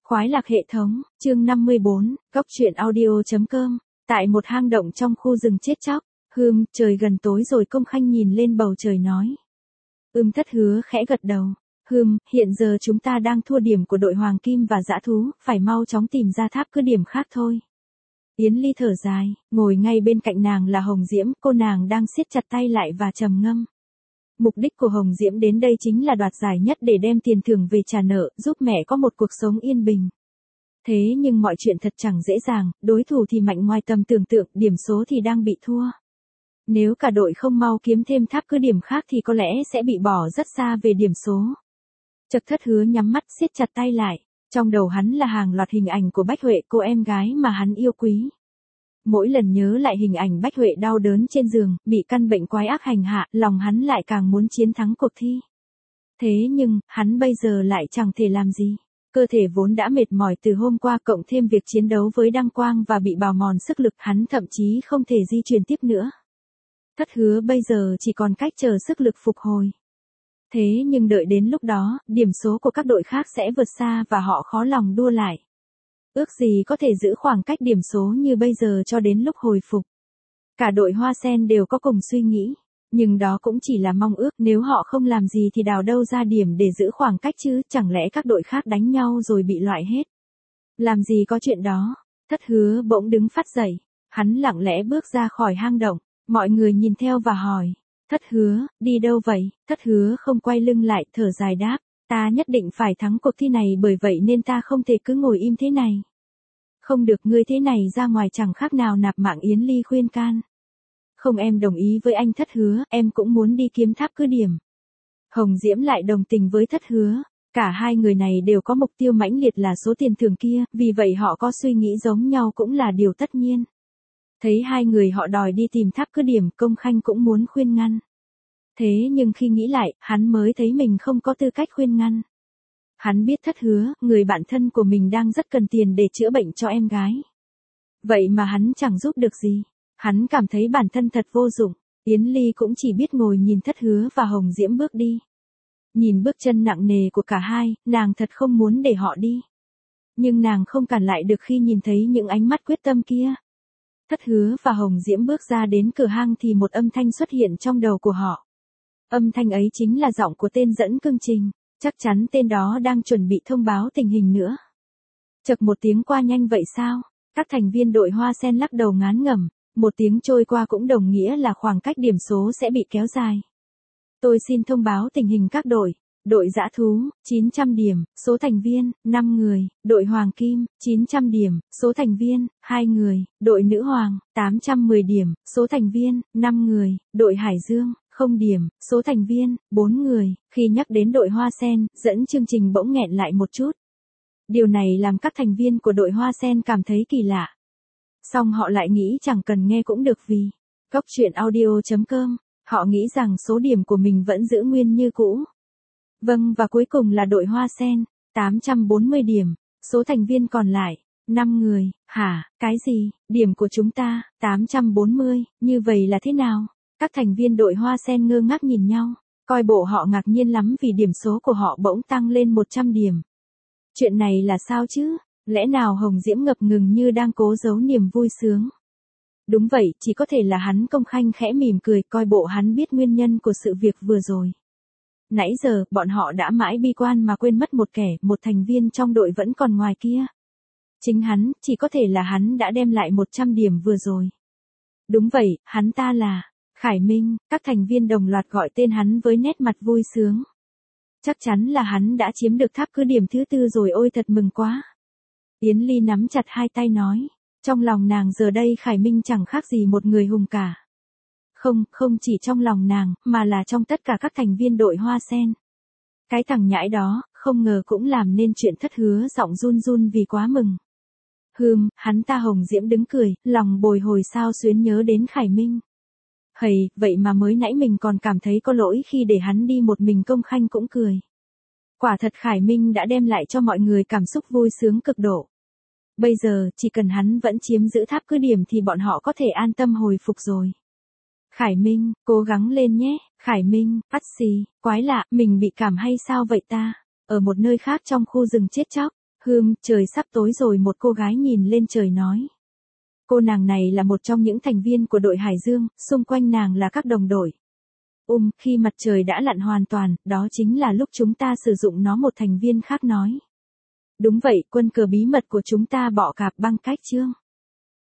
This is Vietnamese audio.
Khoái lạc hệ thống, chương 54, Cốc truyện audio.com, tại một hang động trong khu rừng chết chóc, trời gần tối rồi. Công Khanh nhìn lên bầu trời nói. Thất Hứa khẽ gật đầu. Hiện giờ chúng ta đang thua điểm của đội Hoàng Kim và Dã Thú, phải mau chóng tìm ra tháp cứ điểm khác thôi. Yến Ly thở dài, ngồi ngay bên cạnh nàng là Hồng Diễm, cô nàng đang siết chặt tay lại và trầm ngâm. Mục đích của Hồng Diễm đến đây chính là đoạt giải nhất để đem tiền thưởng về trả nợ, giúp mẹ có một cuộc sống yên bình. Thế nhưng mọi chuyện thật chẳng dễ dàng, đối thủ thì mạnh ngoài tầm tưởng tượng, điểm số thì đang bị thua. Nếu cả đội không mau kiếm thêm tháp cứ điểm khác thì có lẽ sẽ bị bỏ rất xa về điểm số. Thất Hứa nhắm mắt siết chặt tay lại, trong đầu hắn là hàng loạt hình ảnh của Bách Huệ, cô em gái mà hắn yêu quý. Mỗi lần nhớ lại hình ảnh Bách Huệ đau đớn trên giường, bị căn bệnh quái ác hành hạ, lòng hắn lại càng muốn chiến thắng cuộc thi. Thế nhưng, hắn bây giờ lại chẳng thể làm gì. Cơ thể vốn đã mệt mỏi từ hôm qua, cộng thêm việc chiến đấu với Đăng Quang và bị bào mòn sức lực, hắn thậm chí không thể di chuyển tiếp nữa. Thất Hứa bây giờ chỉ còn cách chờ sức lực phục hồi. Thế nhưng đợi đến lúc đó, điểm số của các đội khác sẽ vượt xa và họ khó lòng đua lại. Ước gì có thể giữ khoảng cách điểm số như bây giờ cho đến lúc hồi phục. Cả đội Hoa Sen đều có cùng suy nghĩ, nhưng đó cũng chỉ là mong ước, nếu họ không làm gì thì đào đâu ra điểm để giữ khoảng cách chứ, chẳng lẽ các đội khác đánh nhau rồi bị loại hết. Làm gì có chuyện đó. Thất Hứa bỗng đứng phát dậy, hắn lặng lẽ bước ra khỏi hang động, mọi người nhìn theo và hỏi, Thất Hứa, đi đâu vậy? Thất Hứa không quay lưng lại, thở dài đáp, ta nhất định phải thắng cuộc thi này, bởi vậy nên ta không thể cứ ngồi im thế này. Không được, ngươi thế này ra ngoài chẳng khác nào nạp mạng. Yến Ly khuyên can. Không, em đồng ý với anh Thất Hứa, em cũng muốn đi kiếm tháp cứ điểm. Hồng Diễm lại đồng tình với Thất Hứa, cả hai người này đều có mục tiêu mãnh liệt là số tiền thưởng kia, vì vậy họ có suy nghĩ giống nhau cũng là điều tất nhiên. Thấy hai người họ đòi đi tìm tháp cứ điểm, Công Khanh cũng muốn khuyên ngăn. Thế nhưng khi nghĩ lại, hắn mới thấy mình không có tư cách khuyên ngăn. Hắn biết Thất Hứa, người bạn thân của mình đang rất cần tiền để chữa bệnh cho em gái. Vậy mà hắn chẳng giúp được gì. Hắn cảm thấy bản thân thật vô dụng. Yến Ly cũng chỉ biết ngồi nhìn Thất Hứa và Hồng Diễm bước đi. Nhìn bước chân nặng nề của cả hai, nàng thật không muốn để họ đi. Nhưng nàng không cản lại được khi nhìn thấy những ánh mắt quyết tâm kia. Thất Hứa và Hồng Diễm bước ra đến cửa hang thì một âm thanh xuất hiện trong đầu của họ. Âm thanh ấy chính là giọng của tên dẫn cương trình. Chắc chắn tên đó đang chuẩn bị thông báo tình hình nữa. Chậc một tiếng qua nhanh vậy sao? Các thành viên đội Hoa Sen lắc đầu ngán ngẩm, một tiếng trôi qua cũng đồng nghĩa là khoảng cách điểm số sẽ bị kéo dài. Tôi xin thông báo tình hình các đội. Đội Dã Thú, 900 điểm, số thành viên, 5 người. Đội Hoàng Kim, 900 điểm, số thành viên, 2 người. Đội Nữ Hoàng, 810 điểm, số thành viên, 5 người. Đội Hải Dương, 0 điểm, số thành viên, 4 người. Khi nhắc đến đội Hoa Sen, dẫn chương trình bỗng nghẹn lại một chút. Điều này làm các thành viên của đội Hoa Sen cảm thấy kỳ lạ. Xong họ lại nghĩ chẳng cần nghe cũng được vì Cốc truyện audio.com, họ nghĩ rằng số điểm của mình vẫn giữ nguyên như cũ. Vâng, và cuối cùng là đội Hoa Sen, 840 điểm, số thành viên còn lại, 5 người. Hả, cái gì? Điểm của chúng ta, 840, như vậy là thế nào? Các thành viên đội Hoa Sen ngơ ngác nhìn nhau, coi bộ họ ngạc nhiên lắm vì điểm số của họ bỗng tăng lên 100 điểm. Chuyện này là sao chứ? Lẽ nào Hồng Diễm ngập ngừng như đang cố giấu niềm vui sướng? Đúng vậy, chỉ có thể là hắn. Công Khanh khẽ mỉm cười, coi bộ hắn biết nguyên nhân của sự việc vừa rồi. Nãy giờ, bọn họ đã mãi bi quan mà quên mất một thành viên trong đội vẫn còn ngoài kia. Chính hắn, chỉ có thể là hắn đã đem lại 100 điểm vừa rồi. Đúng vậy, hắn ta là Khải Minh. Các thành viên đồng loạt gọi tên hắn với nét mặt vui sướng. Chắc chắn là hắn đã chiếm được tháp cứ điểm thứ 4 rồi, ôi thật mừng quá. Yến Ly nắm chặt hai tay nói, trong lòng nàng giờ đây Khải Minh chẳng khác gì một người hùng cả. Không chỉ trong lòng nàng, mà là trong tất cả các thành viên đội Hoa Sen. Cái thằng nhãi đó, không ngờ cũng làm nên chuyện. Thất Hứa giọng run run vì quá mừng. Hắn ta. Hồng Diễm đứng cười, lòng bồi hồi sao xuyến nhớ đến Khải Minh. Vậy mà mới nãy mình còn cảm thấy có lỗi khi để hắn đi một mình. Công Khanh cũng cười. Quả thật Khải Minh đã đem lại cho mọi người cảm xúc vui sướng cực độ. Bây giờ, chỉ cần hắn vẫn chiếm giữ tháp cứ điểm thì bọn họ có thể an tâm hồi phục rồi. Khải Minh, cố gắng lên nhé. Khải Minh, ắt xì, quái lạ, mình bị cảm hay sao vậy ta? Ở một nơi khác trong khu rừng chết chóc, Trời sắp tối rồi, một cô gái nhìn lên trời nói. Cô nàng này là một trong những thành viên của đội Hải Dương, xung quanh nàng là các đồng đội. Khi mặt trời đã lặn hoàn toàn, đó chính là lúc chúng ta sử dụng nó, một thành viên khác nói. Đúng vậy, quân cờ bí mật của chúng ta bọ cạp băng cách chương.